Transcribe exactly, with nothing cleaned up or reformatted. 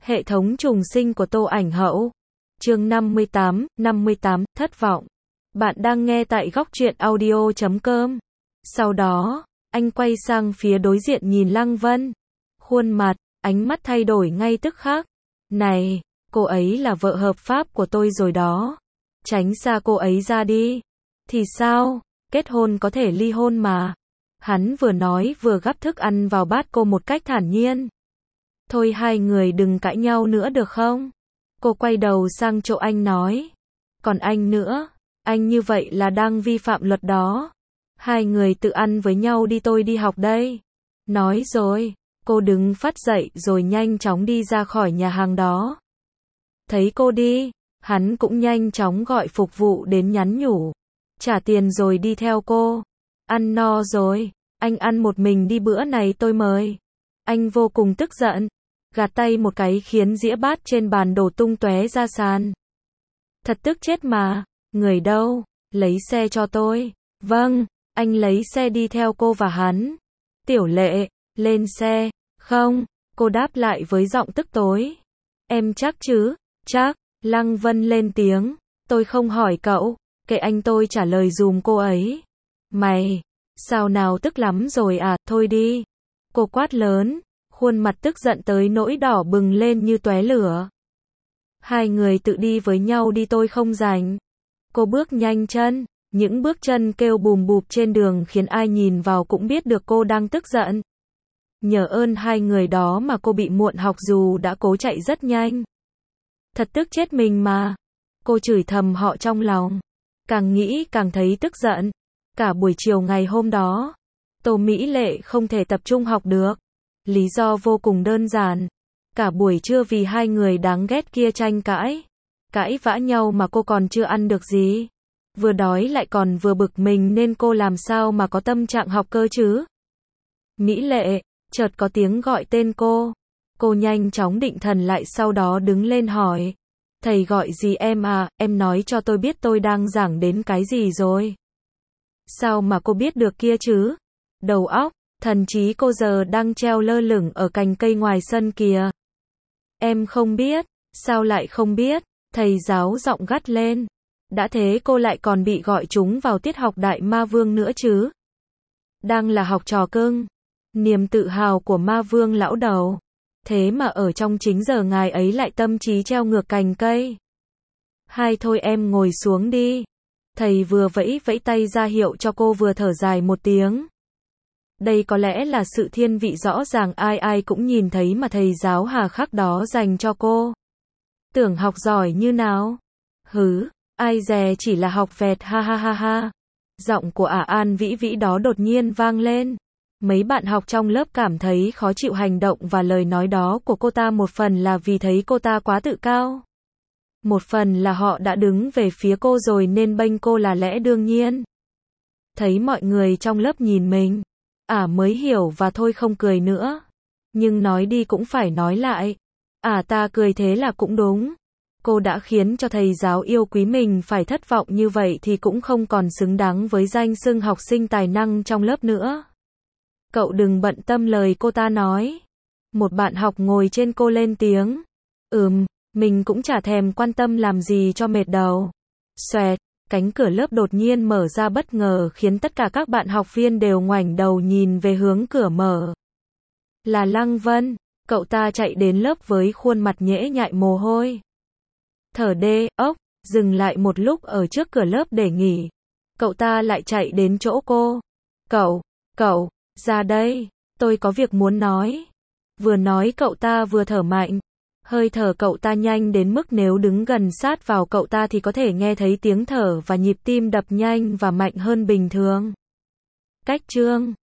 Hệ thống trùng sinh của Tô Ảnh Hậu. Chương năm mươi tám, năm mươi tám, thất vọng. Bạn đang nghe tại góc truyện audio chấm com. Sau đó, anh quay sang phía đối diện nhìn Lăng Vân. Khuôn mặt, ánh mắt thay đổi ngay tức khắc. Này, cô ấy là vợ hợp pháp của tôi rồi đó. Tránh xa cô ấy ra đi. Thì sao, kết hôn có thể ly hôn mà. Hắn vừa nói vừa gắp thức ăn vào bát cô một cách thản nhiên. Thôi hai người đừng cãi nhau nữa được không? Cô quay đầu sang chỗ anh nói. Còn anh nữa, anh như vậy là đang vi phạm luật đó. Hai người tự ăn với nhau đi, tôi đi học đây. Nói rồi, cô đứng phát dậy rồi nhanh chóng đi ra khỏi nhà hàng đó. Thấy cô đi, hắn cũng nhanh chóng gọi phục vụ đến nhắn nhủ. Trả tiền rồi đi theo cô. Ăn no rồi, anh ăn một mình đi, bữa này tôi mời. Anh vô cùng tức giận, gạt tay một cái khiến dĩa bát trên bàn đổ tung tóe ra sàn. Thật tức chết mà, người đâu, lấy xe cho tôi. Vâng, anh lấy xe đi theo cô và hắn. Tiểu Lệ, lên xe. Không, cô đáp lại với giọng tức tối. Em chắc chứ? Chắc. Lăng Vân lên tiếng. Tôi không hỏi cậu, kệ anh, tôi trả lời dùm cô ấy. Mày, sao nào tức lắm rồi à, thôi đi. Cô quát lớn, khuôn mặt tức giận tới nỗi đỏ bừng lên như tóe lửa. Hai người tự đi với nhau đi, tôi không rảnh. Cô bước nhanh chân, những bước chân kêu bùm bụp trên đường khiến ai nhìn vào cũng biết được cô đang tức giận. Nhờ ơn hai người đó mà cô bị muộn học dù đã cố chạy rất nhanh. Thật tức chết mình mà. Cô chửi thầm họ trong lòng. Càng nghĩ càng thấy tức giận. Cả buổi chiều ngày hôm đó, Tô Mỹ Lệ không thể tập trung học được. Lý do vô cùng đơn giản. Cả buổi trưa vì hai người đáng ghét kia tranh cãi. Cãi vã nhau mà cô còn chưa ăn được gì. Vừa đói lại còn vừa bực mình nên cô làm sao mà có tâm trạng học cơ chứ. Mỹ Lệ, chợt có tiếng gọi tên cô. Cô nhanh chóng định thần lại, sau đó đứng lên hỏi. Thầy gọi gì em à, em nói cho tôi biết tôi đang giảng đến cái gì rồi. Sao mà cô biết được kia chứ? Đầu óc, thần trí cô giờ đang treo lơ lửng ở cành cây ngoài sân kìa. Em không biết, sao lại không biết? Thầy giáo giọng gắt lên. Đã thế cô lại còn bị gọi chúng vào tiết học Đại Ma Vương nữa chứ. Đang là học trò cưng, niềm tự hào của Ma Vương lão đầu. Thế mà ở trong chính giờ ngài ấy lại tâm trí treo ngược cành cây. Hai thôi em ngồi xuống đi. Thầy vừa vẫy vẫy tay ra hiệu cho cô vừa thở dài một tiếng. Đây có lẽ là sự thiên vị rõ ràng ai ai cũng nhìn thấy mà thầy giáo hà khắc đó dành cho cô. Tưởng học giỏi như nào? Hứ, ai dè chỉ là học vẹt, ha ha ha ha. Giọng của ả An Vĩ Vĩ đó đột nhiên vang lên. Mấy bạn học trong lớp cảm thấy khó chịu hành động và lời nói đó của cô ta, một phần là vì thấy cô ta quá tự cao. Một phần là họ đã đứng về phía cô rồi nên bênh cô là lẽ đương nhiên. Thấy mọi người trong lớp nhìn mình, ả à mới hiểu và thôi không cười nữa. Nhưng nói đi cũng phải nói lại. À ta cười thế là cũng đúng. Cô đã khiến cho thầy giáo yêu quý mình phải thất vọng như vậy thì cũng không còn xứng đáng với danh xưng học sinh tài năng trong lớp nữa. Cậu đừng bận tâm lời cô ta nói. Một bạn học ngồi trên cô lên tiếng. Ừm, mình cũng chả thèm quan tâm làm gì cho mệt đầu. Xoẹt, cánh cửa lớp đột nhiên mở ra bất ngờ khiến tất cả các bạn học viên đều ngoảnh đầu nhìn về hướng cửa mở. Là Lăng Vân, cậu ta chạy đến lớp với khuôn mặt nhễ nhại mồ hôi. Thở đê, ốc, dừng lại một lúc ở trước cửa lớp để nghỉ. Cậu ta lại chạy đến chỗ cô. Cậu, cậu, ra đây, tôi có việc muốn nói. Vừa nói cậu ta vừa thở mạnh. Hơi thở cậu ta nhanh đến mức nếu đứng gần sát vào cậu ta thì có thể nghe thấy tiếng thở và nhịp tim đập nhanh và mạnh hơn bình thường. Cách chương